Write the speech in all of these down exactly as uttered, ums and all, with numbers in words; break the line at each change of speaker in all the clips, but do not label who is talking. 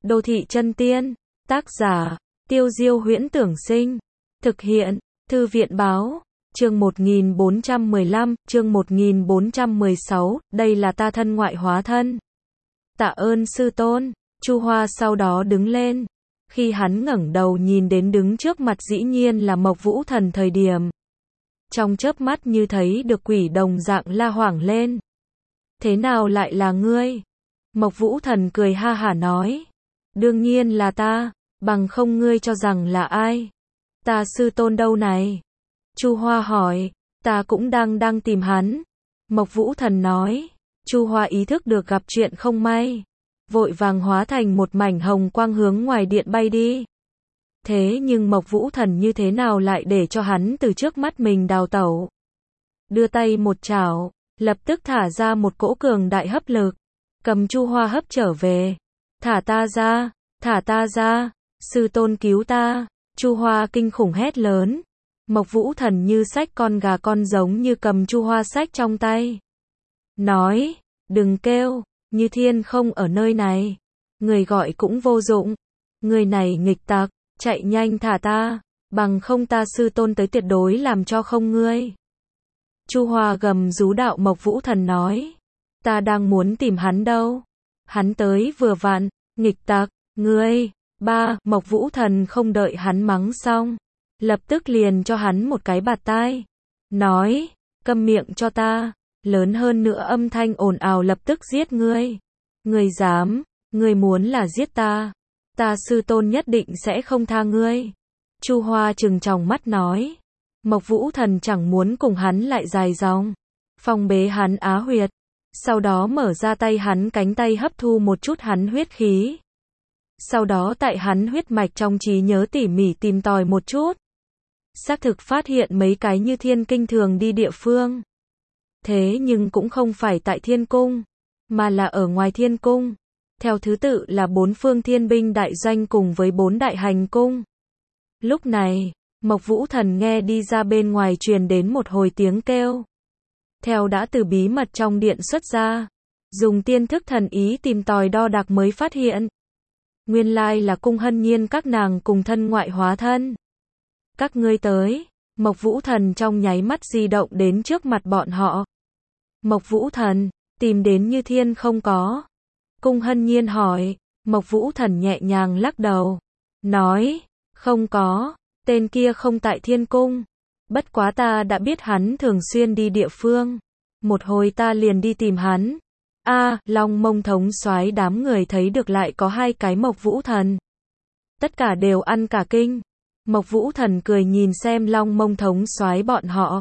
Đô thị chân tiên, tác giả, Tiêu Diêu Huyễn Tưởng Sinh, thực hiện, Thư viện Báo, chương một nghìn bốn trăm mười lăm, chương một nghìn bốn trăm mười sáu, đây là ta thân ngoại hóa thân. Tạ ơn sư tôn, Chu Hoa sau đó đứng lên. Khi hắn ngẩng đầu nhìn đến đứng trước mặt dĩ nhiên là Mộc Vũ Thần thời điểm. Trong chớp mắt như thấy được quỷ đồng dạng la hoảng lên. Thế nào lại là ngươi? Mộc Vũ Thần cười ha hả nói. Đương nhiên là ta, bằng không ngươi cho rằng là ai? Ta sư tôn đâu này? Chu Hoa hỏi, ta cũng đang đang tìm hắn. Mộc Vũ Thần nói. Chu Hoa ý thức được gặp chuyện không may. Vội vàng hóa thành một mảnh hồng quang hướng ngoài điện bay đi. Thế nhưng Mộc Vũ Thần như thế nào lại để cho hắn từ trước mắt mình đào tẩu? Đưa tay một chảo, lập tức thả ra một cỗ cường đại hấp lực, cầm Chu Hoa hấp trở về. Thả ta ra, thả ta ra, sư tôn cứu ta. Chu Hoa kinh khủng hét lớn. Mộc Vũ Thần như xách con gà con giống như cầm Chu Hoa xách trong tay. Nói, đừng kêu, Như Thiên không ở nơi này. Người gọi cũng vô dụng. Người này nghịch tặc, chạy nhanh thả ta, bằng không ta sư tôn tới tuyệt đối làm cho không ngươi. Chu Hoa gầm rú đạo Mộc Vũ Thần nói. Ta đang muốn tìm hắn đâu. Hắn tới vừa vặn, nghịch tặc, ngươi, ba, Mộc Vũ Thần không đợi hắn mắng xong. Lập tức liền cho hắn một cái bạt tai. Nói, câm miệng cho ta, lớn hơn nữa âm thanh ồn ào lập tức giết ngươi. Ngươi dám, ngươi muốn là giết ta. Ta sư tôn nhất định sẽ không tha ngươi. Chu Hoa trừng tròng mắt nói. Mộc Vũ Thần chẳng muốn cùng hắn lại dài dòng. Phong bế hắn á huyệt. Sau đó mở ra tay hắn cánh tay hấp thu một chút hắn huyết khí. Sau đó tại hắn huyết mạch trong trí nhớ tỉ mỉ tìm tòi một chút. Xác thực phát hiện mấy cái Như Thiên kinh thường đi địa phương. Thế nhưng cũng không phải tại Thiên Cung, mà là ở ngoài Thiên Cung. Theo thứ tự là bốn phương thiên binh đại doanh cùng với bốn đại hành cung. Lúc này, Mộc Vũ Thần nghe đi ra bên ngoài truyền đến một hồi tiếng kêu. Theo đã từ bí mật trong điện xuất ra, dùng tiên thức thần ý tìm tòi đo đạc mới phát hiện. Nguyên lai là Cung Hân Nhiên các nàng cùng thân ngoại hóa thân. Các ngươi tới, Mộc Vũ Thần trong nháy mắt di động đến trước mặt bọn họ. Mộc Vũ Thần, tìm đến Như Thiên không có? Cung Hân Nhiên hỏi. Mộc Vũ Thần nhẹ nhàng lắc đầu. Nói, không có, tên kia không tại Thiên Cung. Bất quá ta đã biết hắn thường xuyên đi địa phương. Một hồi ta liền đi tìm hắn. A, à, Long Mông thống soái đám người thấy được lại có hai cái Mộc Vũ Thần. Tất cả đều ăn cả kinh. Mộc Vũ Thần cười nhìn xem Long Mông thống soái bọn họ.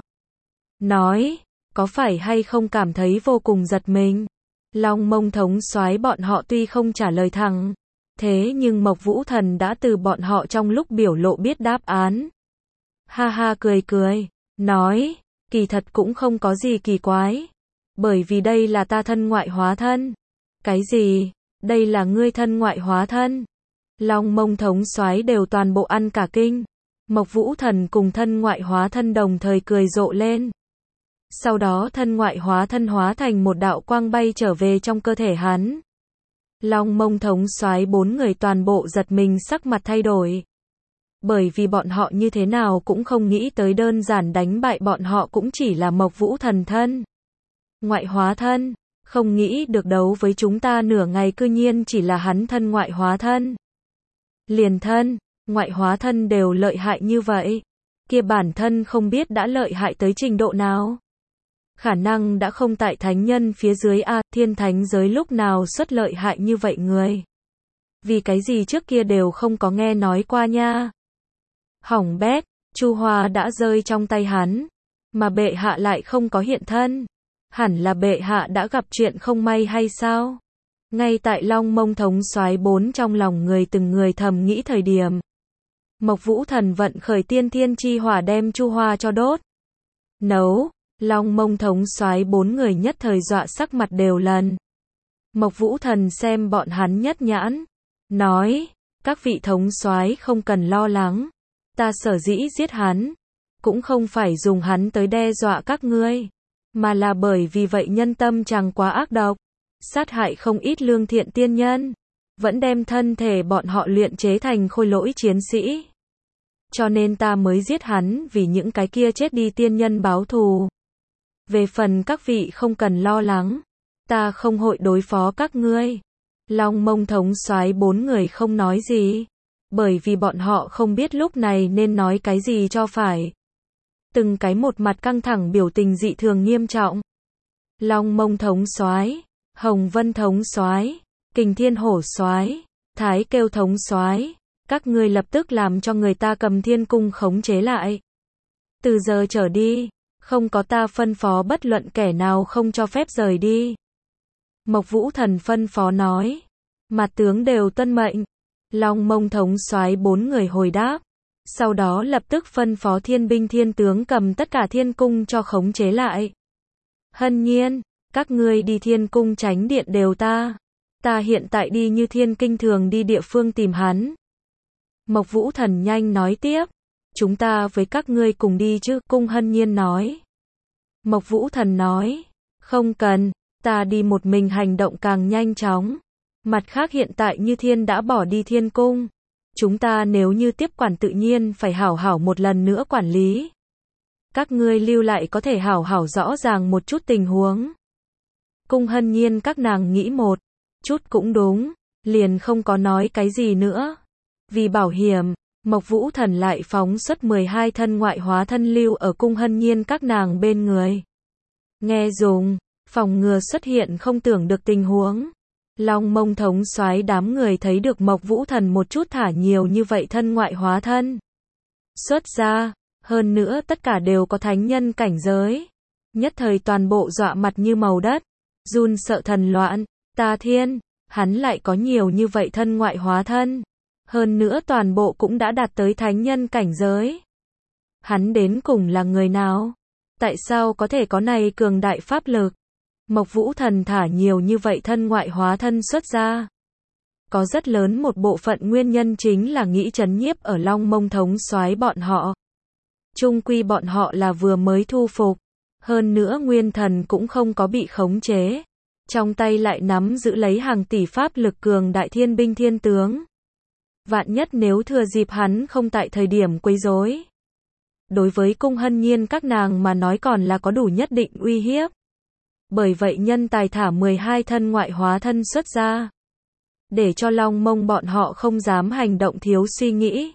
Nói, có phải hay không cảm thấy vô cùng giật mình? Long Mông thống soái bọn họ tuy không trả lời thẳng, thế nhưng Mộc Vũ Thần đã từ bọn họ trong lúc biểu lộ biết đáp án. Ha ha cười cười, nói, kỳ thật cũng không có gì kỳ quái. Bởi vì đây là ta thân ngoại hóa thân. Cái gì? Đây là ngươi thân ngoại hóa thân? Long Mông thống soái đều toàn bộ ăn cả kinh. Mộc Vũ Thần cùng thân ngoại hóa thân đồng thời cười rộ lên. Sau đó thân ngoại hóa thân hóa thành một đạo quang bay trở về trong cơ thể hắn. Long Mông thống soái bốn người toàn bộ giật mình sắc mặt thay đổi. Bởi vì bọn họ như thế nào cũng không nghĩ tới đơn giản đánh bại bọn họ cũng chỉ là Mộc Vũ Thần thân. Ngoại hóa thân, không nghĩ được đấu với chúng ta nửa ngày cư nhiên chỉ là hắn thân ngoại hóa thân. Liền thân, ngoại hóa thân đều lợi hại như vậy. Kia bản thân không biết đã lợi hại tới trình độ nào. Khả năng đã không tại thánh nhân phía dưới a, thiên thánh giới lúc nào xuất lợi hại như vậy người. Vì cái gì trước kia đều không có nghe nói qua nha. Hỏng bét, Chu Hoa đã rơi trong tay hắn, mà bệ hạ lại không có hiện thân. Hẳn là bệ hạ đã gặp chuyện không may hay sao? Ngay tại Long Mông thống soái bốn trong lòng người từng người thầm nghĩ thời điểm. Mộc Vũ Thần vận khởi tiên thiên chi hỏa đem Chu Hoa cho đốt. Nấu, Long Mông thống soái bốn người nhất thời dọa sắc mặt đều lần. Mộc Vũ Thần xem bọn hắn nhất nhãn. Nói, các vị thống soái không cần lo lắng. Ta sở dĩ giết hắn, cũng không phải dùng hắn tới đe dọa các ngươi. Mà là bởi vì vậy nhân tâm chẳng quá ác độc. Sát hại không ít lương thiện tiên nhân. vẫn đem thân thể bọn họ luyện chế thành khôi lỗi chiến sĩ. Cho nên ta mới giết hắn vì những cái kia chết đi tiên nhân báo thù. Về phần các vị không cần lo lắng, ta không hội đối phó các ngươi. Long Mông thống soái bốn người không nói gì, bởi vì bọn họ không biết lúc này nên nói cái gì cho phải. Từng cái một mặt căng thẳng, biểu tình dị thường nghiêm trọng. Long Mông thống soái, Hồng Vân thống soái, Kình Thiên Hổ soái, Thái Kêu thống soái, các ngươi lập tức làm cho người ta cầm thiên cung khống chế lại. Từ giờ trở đi, không có ta phân phó bất luận kẻ nào không cho phép rời đi. Mộc Vũ Thần phân phó nói. Mặt tướng đều tuân mệnh. Long Mông thống soái bốn người hồi đáp. Sau đó lập tức phân phó thiên binh thiên tướng cầm tất cả thiên cung cho khống chế lại. Hân Nhiên, các ngươi đi thiên cung tránh điện đều ta. Ta hiện tại đi Như Thiên Kinh thường đi địa phương tìm hắn. Mộc Vũ Thần nhanh nói tiếp. Chúng ta với các ngươi cùng đi chứ, Cung Hân Nhiên nói. Mộc Vũ Thần nói. Không cần, ta đi một mình hành động càng nhanh chóng. Mặt khác hiện tại Như Thiên đã bỏ đi thiên cung. Chúng ta nếu như tiếp quản tự nhiên phải hảo hảo một lần nữa quản lý. Các ngươi lưu lại có thể hảo hảo rõ ràng một chút tình huống. Cung Hân Nhiên các nàng nghĩ một chút cũng đúng, liền không có nói cái gì nữa. Vì bảo hiểm, Mộc Vũ Thần lại phóng xuất mười hai thân ngoại hóa thân lưu ở Cung Hân Nhiên các nàng bên người. Nghe dùng, phòng ngừa xuất hiện không tưởng được tình huống. Long Mông thống soái đám người thấy được Mộc Vũ Thần một chút thả nhiều như vậy thân ngoại hóa thân xuất ra, hơn nữa tất cả đều có thánh nhân cảnh giới. Nhất thời toàn bộ dọa mặt như màu đất, run sợ thần loạn. Ta thiên, hắn lại có nhiều như vậy thân ngoại hóa thân. Hơn nữa toàn bộ cũng đã đạt tới thánh nhân cảnh giới. Hắn đến cùng là người nào? Tại sao có thể có này cường đại pháp lực? Mộc Vũ Thần thả nhiều như vậy thân ngoại hóa thân xuất ra. Có rất lớn một bộ phận nguyên nhân chính là nghĩ trấn nhiếp ở Long Mông thống soái bọn họ. Chung quy bọn họ là vừa mới thu phục. Hơn nữa nguyên thần cũng không có bị khống chế. Trong tay lại nắm giữ lấy hàng tỷ pháp lực cường đại thiên binh thiên tướng. Vạn nhất nếu thừa dịp hắn không tại thời điểm quấy rối. Đối với Cung Hân Nhiên các nàng mà nói còn là có đủ nhất định uy hiếp. Bởi vậy nhân tài thả mười hai thân ngoại hóa thân xuất ra. Để cho Long Mông bọn họ không dám hành động thiếu suy nghĩ.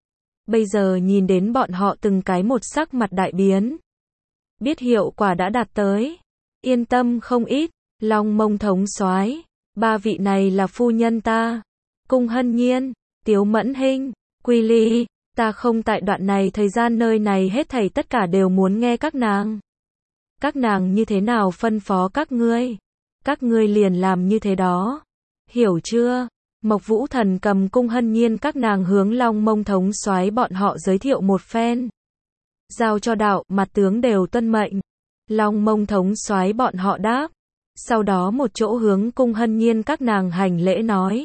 Bây giờ nhìn đến bọn họ từng cái một sắc mặt đại biến. Biết hiệu quả đã đạt tới. Yên tâm không ít. Long Mông thống soái, ba vị này là phu nhân ta. Cung Hân Nhiên, Tiếu Mẫn Hinh, Quy Ly, ta không tại đoạn này thời gian nơi này hết thảy tất cả đều muốn nghe các nàng. Các nàng như thế nào phân phó các ngươi, các ngươi liền làm như thế đó. Hiểu chưa? Mộc Vũ Thần cầm Cung Hân Nhiên các nàng hướng Long Mông thống soái bọn họ giới thiệu một phen. Giao cho đạo, mặt tướng đều tuân mệnh. Long Mông thống soái bọn họ đáp. Sau đó một chỗ hướng Cung Hân Nhiên các nàng hành lễ nói.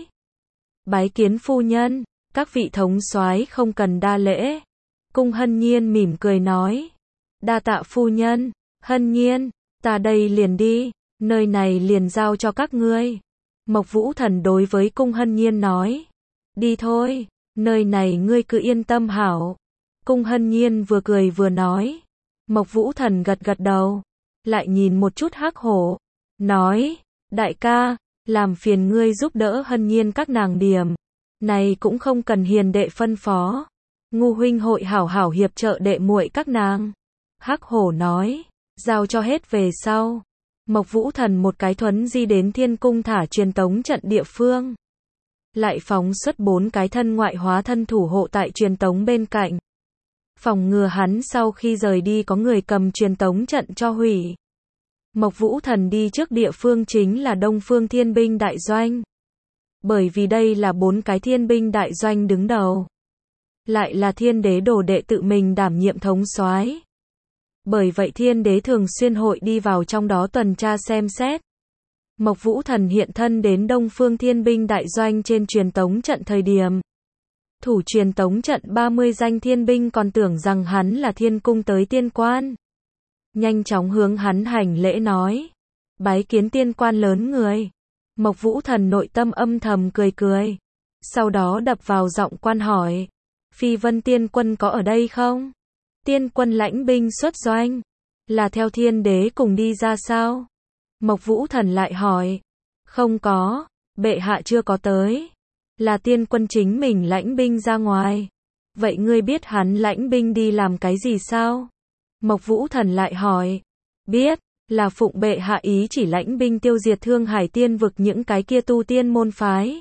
Bái kiến phu nhân, các vị thống soái không cần đa lễ. Cung Hân Nhiên mỉm cười nói. Đa tạ phu nhân, Hân Nhiên, ta đây liền đi, nơi này liền giao cho các ngươi. Mộc Vũ Thần đối với Cung Hân Nhiên nói. Đi thôi, nơi này ngươi cứ yên tâm hảo. Cung Hân Nhiên vừa cười vừa nói. Mộc Vũ Thần gật gật đầu, lại nhìn một chút Hắc Hổ. Nói, đại ca, làm phiền ngươi giúp đỡ Hân Nhiên các nàng điểm. Này cũng không cần hiền đệ phân phó. Ngu huynh hội hảo hảo hiệp trợ đệ muội các nàng. Hắc Hổ nói, giao cho hết về sau. Mộc Vũ Thần một cái thuấn di đến thiên cung thả truyền tống trận địa phương. Lại phóng xuất bốn cái thân ngoại hóa thân thủ hộ tại truyền tống bên cạnh. Phòng ngừa hắn sau khi rời đi có người cầm truyền tống trận cho hủy. Mộc Vũ Thần đi trước địa phương chính là Đông Phương Thiên binh đại doanh. Bởi vì đây là bốn cái thiên binh đại doanh đứng đầu. Lại là thiên đế đồ đệ tự mình đảm nhiệm thống soái. Bởi vậy thiên đế thường xuyên hội đi vào trong đó tuần tra xem xét. Mộc Vũ Thần hiện thân đến Đông Phương Thiên binh đại doanh trên truyền tống trận thời điểm. Thủ truyền tống trận ba mươi danh thiên binh còn tưởng rằng hắn là thiên cung tới tiên quan. Nhanh chóng hướng hắn hành lễ nói. Bái kiến tiên quan lớn người. Mộc Vũ Thần nội tâm âm thầm cười cười. Sau đó đập vào giọng quan hỏi. Phi Vân Tiên Quân có ở đây không? Tiên Quân lãnh binh xuất doanh. Là theo thiên đế cùng đi ra sao? Mộc Vũ Thần lại hỏi. Không có, bệ hạ chưa có tới. Là Tiên Quân chính mình lãnh binh ra ngoài. Vậy ngươi biết hắn lãnh binh đi làm cái gì sao? Mộc Vũ Thần lại hỏi. Biết, là phụng bệ hạ ý chỉ lãnh binh tiêu diệt Thương Hải Tiên vực những cái kia tu tiên môn phái.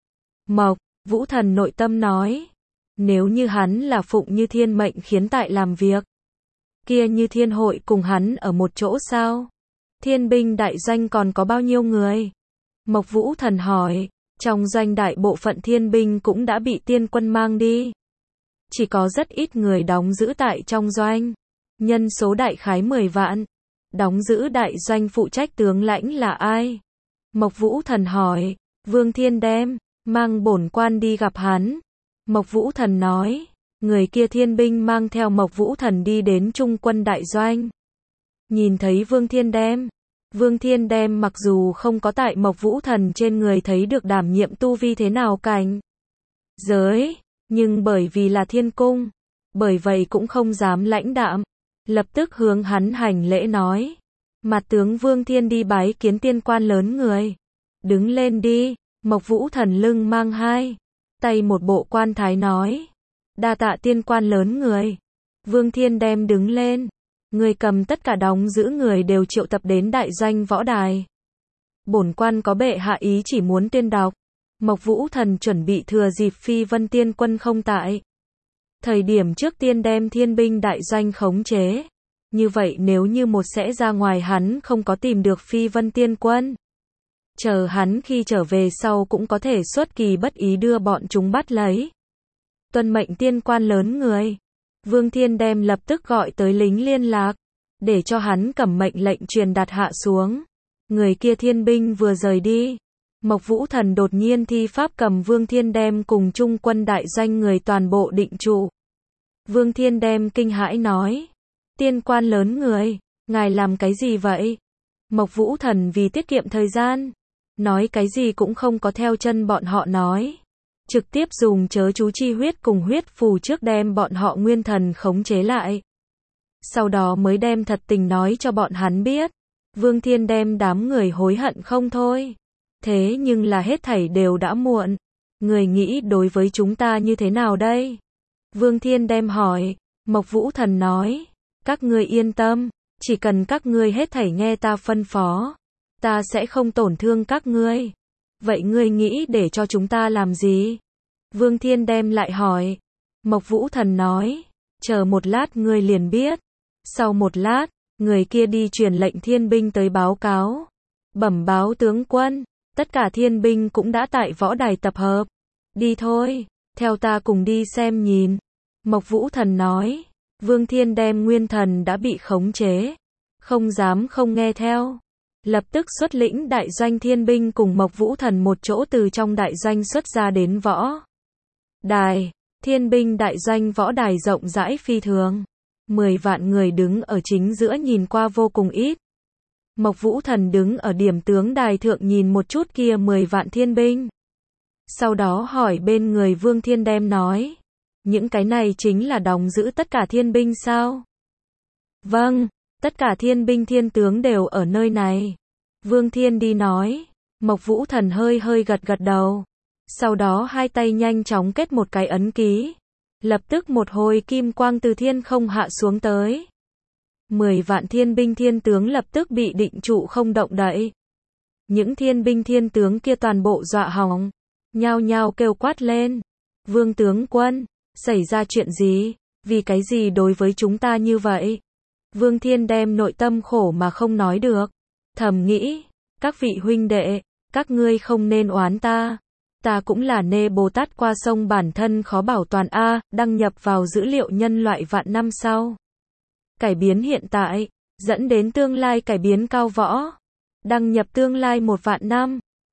Mộc Vũ Thần nội tâm nói. Nếu như hắn là phụng Như Thiên mệnh khiến tại làm việc, kia Như Thiên hội cùng hắn ở một chỗ sao? Thiên binh đại doanh còn có bao nhiêu người? Mộc Vũ Thần hỏi. Trong doanh đại bộ phận thiên binh cũng đã bị Tiên Quân mang đi. Chỉ có rất ít người đóng giữ tại trong doanh. Nhân số đại khái mười vạn. Đóng giữ đại doanh phụ trách tướng lãnh là ai? Mộc Vũ Thần hỏi. Vương Thiên đem, mang bổn quan đi gặp hắn. Mộc Vũ Thần nói. Người kia thiên binh mang theo Mộc Vũ Thần đi đến trung quân đại doanh. Nhìn thấy Vương Thiên đem. Vương Thiên đem mặc dù không có tại Mộc Vũ Thần trên người thấy được đảm nhiệm tu vi thế nào cảnh giới, nhưng bởi vì là thiên cung, bởi vậy cũng không dám lãnh đạm, lập tức hướng hắn hành lễ nói. Mặt tướng Vương Thiên đi bái kiến tiên quan lớn người. Đứng lên đi. Mộc Vũ Thần lưng mang hai tay một bộ quan thái nói. Đa tạ tiên quan lớn người. Vương Thiên đem đứng lên. Người cầm tất cả đóng giữ người đều triệu tập đến đại doanh võ đài. Bổn quan có bệ hạ ý chỉ muốn tuyên đọc. Mộc Vũ Thần chuẩn bị thừa dịp Phi Vân Tiên Quân không tại. Thời điểm trước tiên đem thiên binh đại doanh khống chế. Như vậy nếu như một sẽ ra ngoài hắn không có tìm được Phi Vân Tiên Quân. Chờ hắn khi trở về sau cũng có thể xuất kỳ bất ý đưa bọn chúng bắt lấy. Tuân mệnh tiên quan lớn người. Vương Thiên đem lập tức gọi tới lính liên lạc. Để cho hắn cầm mệnh lệnh truyền đạt hạ xuống. Người kia thiên binh vừa rời đi. Mộc Vũ Thần đột nhiên thi pháp cầm Vương Thiên đem cùng trung quân đại doanh người toàn bộ định trụ. Vương Thiên đem kinh hãi nói. Tiên quan lớn người, ngài làm cái gì vậy? Mộc Vũ Thần vì tiết kiệm thời gian, nói cái gì cũng không có theo chân bọn họ nói. Trực tiếp dùng chớ chú chi huyết cùng huyết phù trước đem bọn họ nguyên thần khống chế lại. Sau đó mới đem thật tình nói cho bọn hắn biết. Vương Thiên đem đám người hối hận không thôi. Thế nhưng là hết thảy đều đã muộn. Người nghĩ đối với chúng ta như thế nào đây? Vương Thiên đem hỏi. Mộc Vũ Thần nói. Các ngươi yên tâm. Chỉ cần các ngươi hết thảy nghe ta phân phó. Ta sẽ không tổn thương các ngươi. Vậy ngươi nghĩ để cho chúng ta làm gì? Vương Thiên đem lại hỏi. Mộc Vũ Thần nói. Chờ một lát ngươi liền biết. Sau một lát, người kia đi truyền lệnh thiên binh tới báo cáo. Bẩm báo tướng quân. Tất cả thiên binh cũng đã tại võ đài tập hợp. Đi thôi, theo ta cùng đi xem nhìn. Mộc Vũ Thần nói. Vương Thiên đem nguyên thần đã bị khống chế. Không dám không nghe theo. Lập tức xuất lĩnh đại doanh thiên binh cùng Mộc Vũ Thần một chỗ từ trong đại doanh xuất ra đến võ đài. Thiên binh đại doanh võ đài rộng rãi phi thường. Mười vạn người đứng ở chính giữa nhìn qua vô cùng ít. Mộc Vũ Thần đứng ở điểm tướng đài thượng nhìn một chút kia mười vạn thiên binh. Sau đó hỏi bên người Vương Thiên đem nói. Những cái này chính là đóng giữ tất cả thiên binh sao? Vâng, tất cả thiên binh thiên tướng đều ở nơi này. Vương Thiên đi nói. Mộc Vũ Thần hơi hơi gật gật đầu. Sau đó hai tay nhanh chóng kết một cái ấn ký. Lập tức một hồi kim quang từ thiên không hạ xuống tới. Mười vạn thiên binh thiên tướng lập tức bị định trụ không động đậy. Những thiên binh thiên tướng kia toàn bộ dọa hỏng. Nhao nhao kêu quát lên. Vương tướng quân, xảy ra chuyện gì? Vì cái gì đối với chúng ta như vậy? Vương Thiên đem nội tâm khổ mà không nói được. Thầm nghĩ, các vị huynh đệ, các ngươi không nên oán ta. Ta cũng là nê Bồ Tát qua sông bản thân khó bảo toàn a, đăng nhập vào dữ liệu nhân loại vạn năm sau. Cải biến hiện tại, dẫn đến tương lai cải biến cao võ. Đăng nhập tương lai một vạn năm.